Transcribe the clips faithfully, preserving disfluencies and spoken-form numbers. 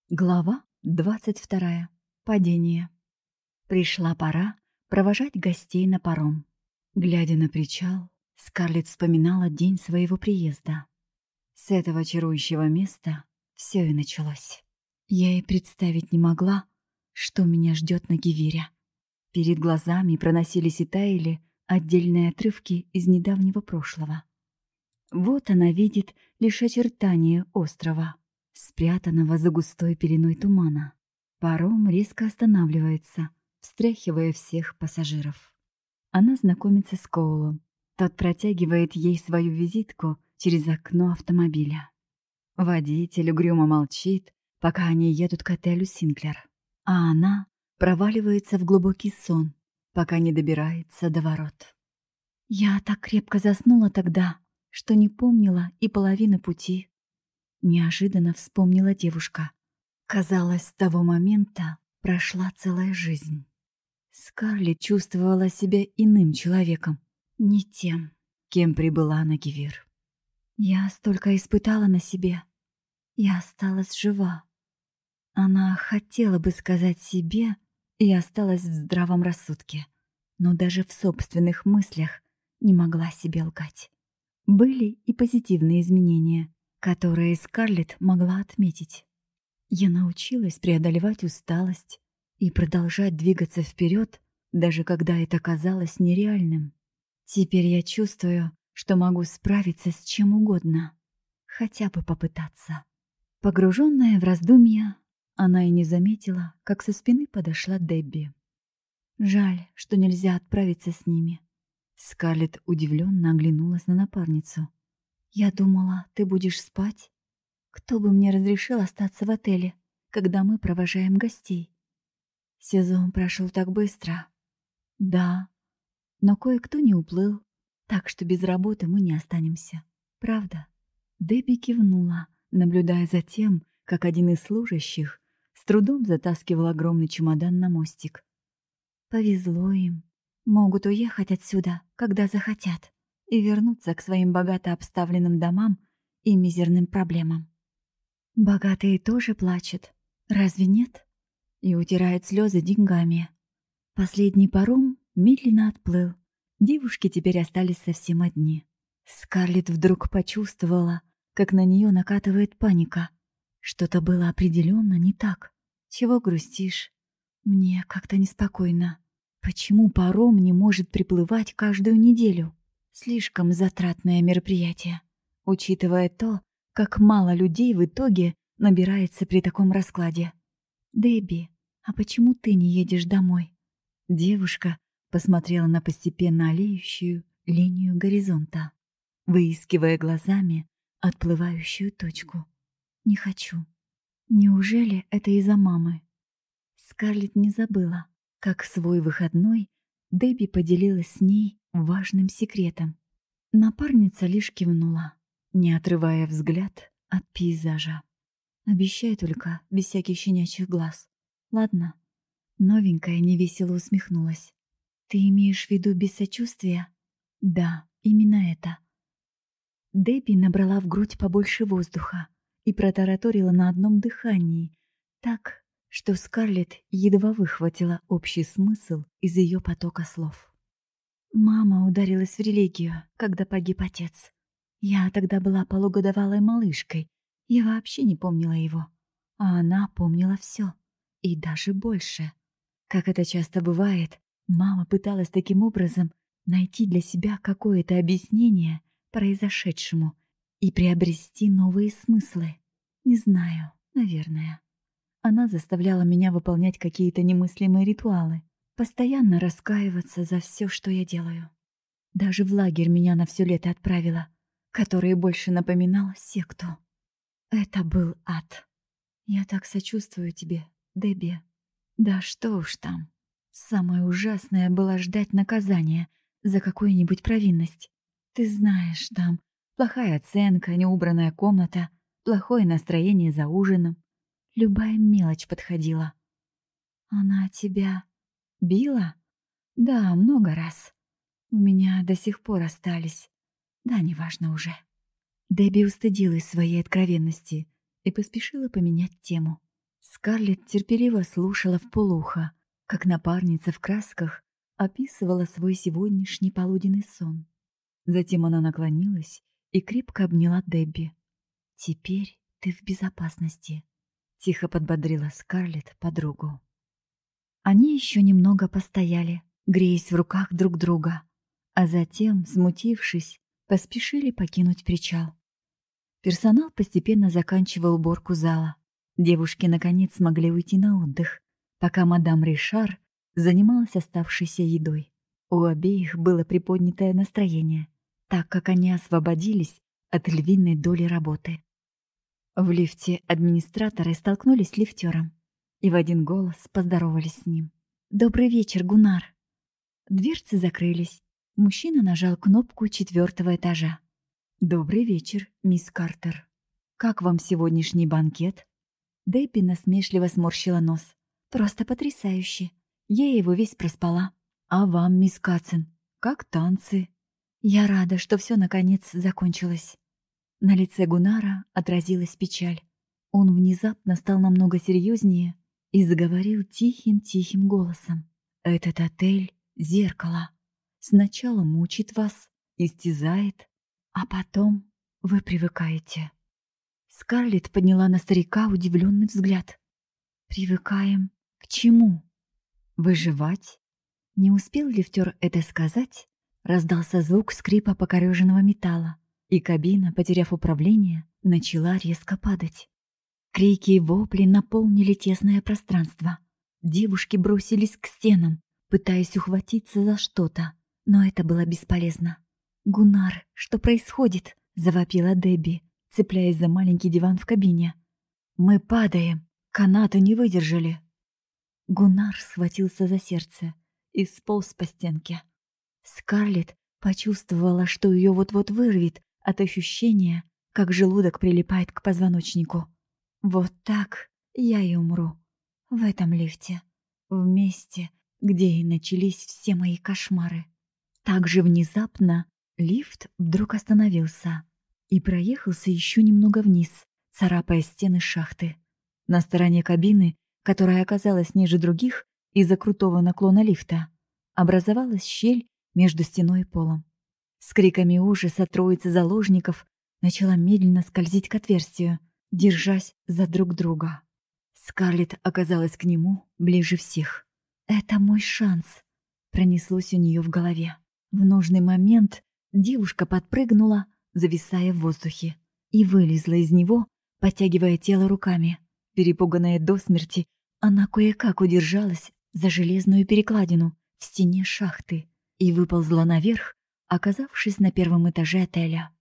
Глава двадцать вторая. Падение. Пришла пора провожать гостей на паром. Глядя на причал, Скарлетт вспоминала день своего приезда. С этого чарующего места все и началось. Я и представить не могла, что меня ждет на Гивире. Перед глазами проносились и таяли отдельные отрывки из недавнего прошлого. Вот она видит лишь очертания острова, спрятанного за густой пеленой тумана. Паром резко останавливается, встряхивая всех пассажиров. Она знакомится с Коулом. Тот протягивает ей свою визитку через окно автомобиля. Водитель угрюмо молчит, пока они едут к отелю Синклер. А она проваливается в глубокий сон, пока не добирается до ворот. Я так крепко заснула тогда, что не помнила и половины пути. Неожиданно вспомнила девушка. Казалось, с того момента прошла целая жизнь. Скарлетт чувствовала себя иным человеком, не тем, кем прибыла на Гивир. Я столько испытала на себе. Я осталась жива. Она хотела бы сказать себе и осталась в здравом рассудке, но даже в собственных мыслях не могла себе лгать. Были и позитивные изменения, которые Скарлетт могла отметить. Я научилась преодолевать усталость и продолжать двигаться вперед, даже когда это казалось нереальным. Теперь я чувствую, что могу справиться с чем угодно, хотя бы попытаться. Погруженная в раздумья, она и не заметила, как со спины подошла Дебби. Жаль, что нельзя отправиться с ними. Скарлетт удивленно оглянулась на напарницу. «Я думала, ты будешь спать. Кто бы мне разрешил остаться в отеле, когда мы провожаем гостей? Сезон прошел так быстро. Да, но кое-кто не уплыл, так что без работы мы не останемся. Правда?» Дебби кивнула, наблюдая за тем, как один из служащих с трудом затаскивал огромный чемодан на мостик. «Повезло им. Могут уехать отсюда, когда захотят, и вернуться к своим богато обставленным домам и мизерным проблемам. Богатые тоже плачут, разве нет? И утирают слезы деньгами. Последний паром медленно отплыл. Девушки теперь остались совсем одни. Скарлетт вдруг почувствовала, как на нее накатывает паника. Что-то было определенно не так. Чего грустишь? Мне как-то неспокойно. Почему паром не может приплывать каждую неделю? Слишком затратное мероприятие, учитывая то, как мало людей в итоге набирается при таком раскладе. «Дебби, а почему ты не едешь домой?» Девушка посмотрела на постепенно олеющую линию горизонта, выискивая глазами отплывающую точку. «Не хочу. Неужели это из-за мамы?» Скарлетт не забыла, как в свой выходной Дебби поделилась с ней важным секретом. Напарница лишь кивнула, не отрывая взгляд от пейзажа. «Обещай только, без всяких щенячьих глаз. Ладно?» Новенькая невесело усмехнулась. «Ты имеешь в виду без сочувствия?» «Да, именно это». Дебби набрала в грудь побольше воздуха и протараторила на одном дыхании, так, что Скарлетт едва выхватила общий смысл из ее потока слов. Мама ударилась в религию, когда погиб отец. Я тогда была полугодовалой малышкой, я вообще не помнила его. А она помнила все, и даже больше. Как это часто бывает, мама пыталась таким образом найти для себя какое-то объяснение произошедшему и приобрести новые смыслы. Не знаю, наверное. Она заставляла меня выполнять какие-то немыслимые ритуалы, постоянно раскаиваться за все, что я делаю. Даже в лагерь меня на все лето отправила, который больше напоминал секту. Это был ад. Я так сочувствую тебе, Дебби. Да что уж там. Самое ужасное было ждать наказания за какую-нибудь провинность. Ты знаешь, там плохая оценка, неубранная комната, плохое настроение за ужином. Любая мелочь подходила. Она тебя била? Да, много раз. У меня до сих пор остались. Да, неважно уже. Дебби устыдилась своей откровенности и поспешила поменять тему. Скарлетт терпеливо слушала вполуха, как напарница в красках описывала свой сегодняшний полуденный сон. Затем она наклонилась и крепко обняла Дебби. «Теперь ты в безопасности», — тихо подбодрила Скарлетт подругу. Они еще немного постояли, греясь в руках друг друга, а затем, смутившись, поспешили покинуть причал. Персонал постепенно заканчивал уборку зала. Девушки наконец смогли уйти на отдых, пока мадам Ришар занималась оставшейся едой. У обеих было приподнятое настроение, так как они освободились от львиной доли работы. В лифте администраторы столкнулись с лифтером и в один голос поздоровались с ним. «Добрый вечер, Гуннар!» Дверцы закрылись. Мужчина нажал кнопку четвертого этажа. «Добрый вечер, мисс Картер. Как вам сегодняшний банкет?» Дебби насмешливо сморщила нос. «Просто потрясающе. Я его весь проспала. А вам, мисс Катсон, как танцы?» «Я рада, что все наконец закончилось». На лице Гуннара отразилась печаль. Он внезапно стал намного серьезнее и заговорил тихим-тихим голосом. «Этот отель — зеркало. Сначала мучит вас, истязает, а потом вы привыкаете». Скарлетт подняла на старика удивленный взгляд. «Привыкаем к чему? Выживать?» Не успел лифтер это сказать, раздался звук скрипа покореженного металла, и кабина, потеряв управление, начала резко падать. Крики и вопли наполнили тесное пространство. Девушки бросились к стенам, пытаясь ухватиться за что-то, но это было бесполезно. «Гуннар, что происходит?» — завопила Дебби, цепляясь за маленький диван в кабине. «Мы падаем! Канаты не выдержали!» Гуннар схватился за сердце и сполз по стенке. Скарлетт почувствовала, что ее вот-вот вырвет от ощущения, как желудок прилипает к позвоночнику. «Вот так я и умру. В этом лифте. В месте, где и начались все мои кошмары». Так же внезапно лифт вдруг остановился и проехался еще немного вниз, царапая стены шахты. На стороне кабины, которая оказалась ниже других из-за крутого наклона лифта, образовалась щель между стеной и полом. С криками ужаса троица заложников начала медленно скользить к отверстию, держась за друг друга. Скарлетт оказалась к нему ближе всех. «Это мой шанс», — пронеслось у нее в голове. В нужный момент девушка подпрыгнула, зависая в воздухе, и вылезла из него, подтягивая тело руками. Перепуганная до смерти, она кое-как удержалась за железную перекладину в стене шахты и выползла наверх, оказавшись на первом этаже отеля.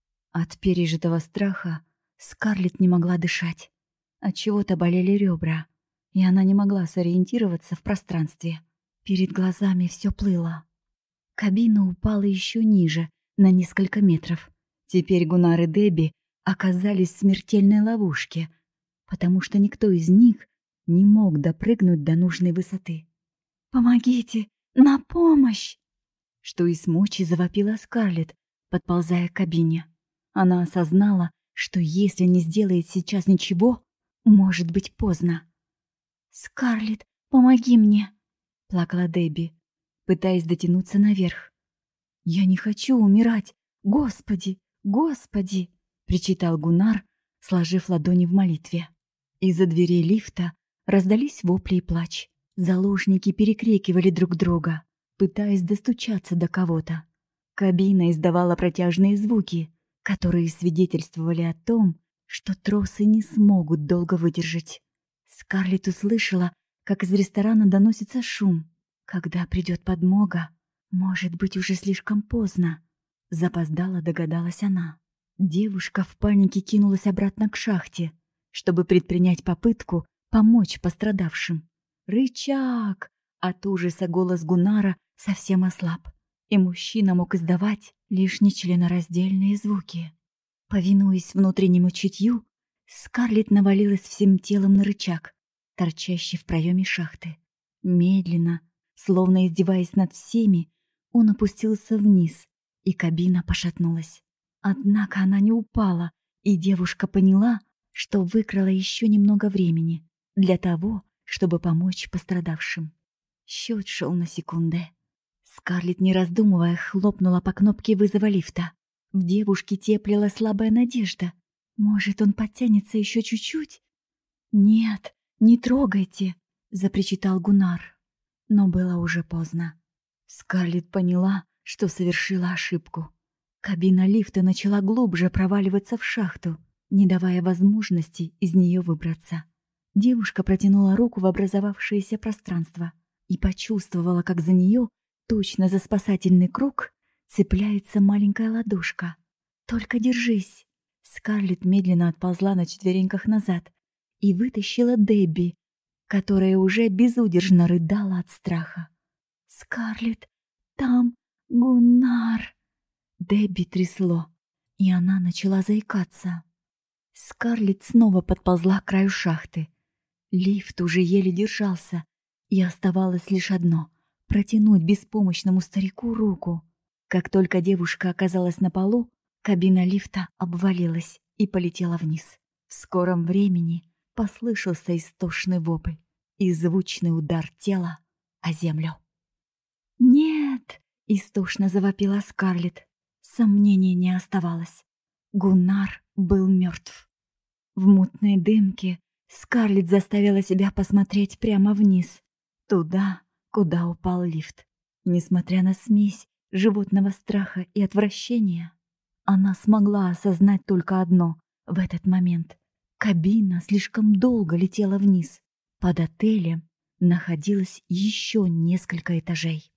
От пережитого страха Скарлетт не могла дышать. Отчего-то болели ребра, и она не могла сориентироваться в пространстве. Перед глазами все плыло. Кабина упала еще ниже, на несколько метров. Теперь Гуннар и Дебби оказались в смертельной ловушке, потому что никто из них не мог допрыгнуть до нужной высоты. «Помогите! На помощь!» Что из мочи завопила Скарлетт, подползая к кабине. Она осознала, что если не сделает сейчас ничего, может быть поздно. «Скарлетт, помоги мне!» — плакала Дебби, пытаясь дотянуться наверх. «Я не хочу умирать! Господи! Господи!» — причитал Гуннар, сложив ладони в молитве. Из-за дверей лифта раздались вопли и плач. Заложники перекрикивали друг друга, пытаясь достучаться до кого-то. Кабина издавала протяжные звуки, которые свидетельствовали о том, что тросы не смогут долго выдержать. Скарлетт услышала, как из ресторана доносится шум. Когда придет подмога, может быть, уже слишком поздно. Запоздала, догадалась она. Девушка в панике кинулась обратно к шахте, чтобы предпринять попытку помочь пострадавшим. «Рычаг!» От ужаса голос Гуннара совсем ослаб, и мужчина мог издавать лишь нечленораздельные звуки. Повинуясь внутреннему чутью, Скарлетт навалилась всем телом на рычаг, торчащий в проеме шахты. Медленно, словно издеваясь над всеми, он опустился вниз, и кабина пошатнулась. Однако она не упала, и девушка поняла, что выкрала еще немного времени. для того, чтобы помочь пострадавшим. Счет шел на секунды. Скарлетт, не раздумывая, хлопнула по кнопке вызова лифта. В девушке теплила слабая надежда. Может, он подтянется еще чуть-чуть? «Нет, не трогайте!» — запричитал Гуннар. Но было уже поздно. Скарлетт поняла, что совершила ошибку. Кабина лифта начала глубже проваливаться в шахту, не давая возможности из нее выбраться. Девушка протянула руку в образовавшееся пространство и почувствовала, как за нее, точно за спасательный круг, цепляется маленькая ладошка. «Только держись!» Скарлетт медленно отползла на четвереньках назад и вытащила Дебби, которая уже безудержно рыдала от страха. «Скарлетт, там Гуннар!» Дебби трясло, и она начала заикаться. Скарлетт снова подползла к краю шахты. Лифт уже еле держался, и оставалось лишь одно — протянуть беспомощному старику руку. Как только девушка оказалась на полу, кабина лифта обвалилась и полетела вниз. В скором времени послышался истошный вопль и звучный удар тела о землю. «Нет!» — истошно завопила Скарлетт. Сомнений не оставалось. Гуннар был мертв. В мутной дымке Скарлетт заставила себя посмотреть прямо вниз, туда, куда упал лифт. Несмотря на смесь животного страха и отвращения, она смогла осознать только одно в этот момент. Кабина слишком долго летела вниз. Под отелем находилось еще несколько этажей.